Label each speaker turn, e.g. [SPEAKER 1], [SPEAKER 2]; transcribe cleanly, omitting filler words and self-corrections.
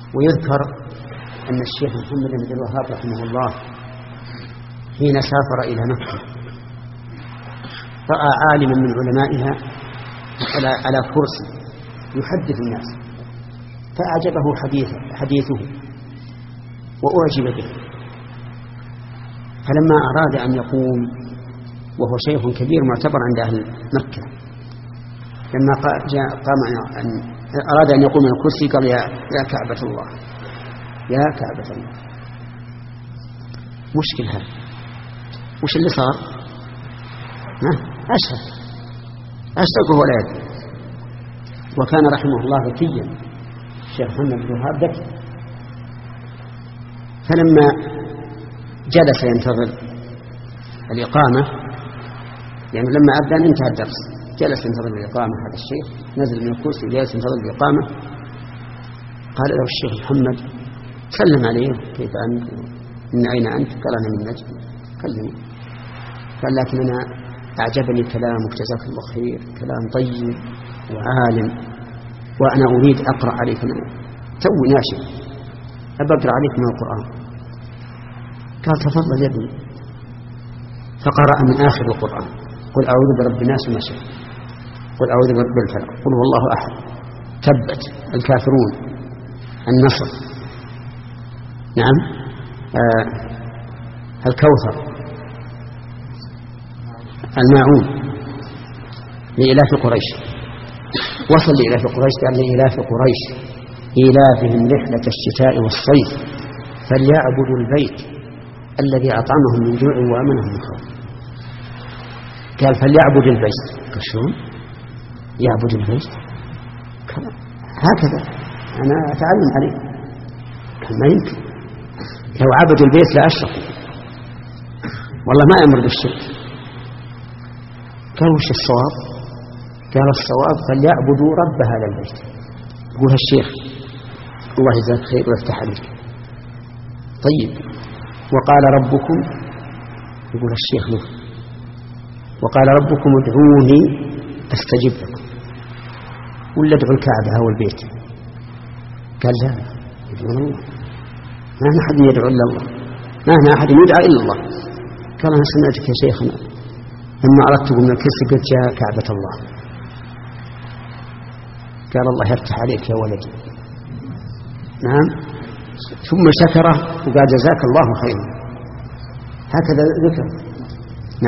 [SPEAKER 1] ويذكر أن الشيخ محمد بن عبد الوهاب رحمه الله حين سافر إلى مكة رأى عالما من علمائها على كرسي يحدث الناس، فأعجبه حديثه وأعجب به، فلما أراد أن يقوم وهو شيخ كبير معتبر عند أهل مكة، لما أراد أن يقوم من الكرسي قال يا كعبة الله، يا كعبة الله. مشكل هذا. وش اللي صار؟ أشرك ولا يدري. وكان رحمه الله ذكيا، الشيخ محمد بن وهاب ذكي، فلما جلس ينتظر الإقامة، يعني لما أبدأ انتهى الدرس، جلس ينتظر الإقامة. هذا الشيخ نزل من الكرسي وجلس ينتظر الإقامة. قال له الشيخ محمد، سلم عليه، كيف أنت؟ من أين أنت؟ قال أنا من نجد. كلمه. قال لكن أنا أعجبني كلامك، جزاك الله خير، كلام طيب وعالم، وأنا أريد أقرأ عليك، تو ناشئ أبى أقرأ عليك من القرآن. قال تفضل يا ابني. فقرأ من آخر القرآن: قل أعوذ برب الناس من شر، قل أعوذ برب الفلق، قل هو الله أحد، تبت، الكافرون، النصر، نعم، الكوثر، الماعون، لإلاف قريش. وصل لإلاف قريش، قال لإلاف قريش إيلافهم رحلة الشتاء والصيف فليعبدوا البيت الذي أطعمهم من جوع وأمنهم من خوف. قال فليعبد البيت. قال شلون يعبد البيت؟ هكذا أنا أتعلم عليه. قال ما يمكن، لو عبدوا البيت لأشركوا، والله ما يأمر بالشرك. قال وش الصواب؟ قال الصواب فليعبدوا رب هذا البيت. يقول الشيخ الله يجزاك خير ويفتح عليك. طيب وقال ربكم، يقول الشيخ له، وقال ربكم ادعوني استجب لكم، ولا ادعوا الكعبة أو البيت؟ قال لا، يدعون الله، ما هنا أحد يدعو إلا الله، ما هنا أحد يدعى إلا الله. قال أنا سمعتك يا شيخنا لما أردت من الكرسي قلت يا كعبة الله. قال الله يفتح عليك يا ولدي. نعم. ثم شكره وقال جزاك الله خيرا. هكذا ذكر.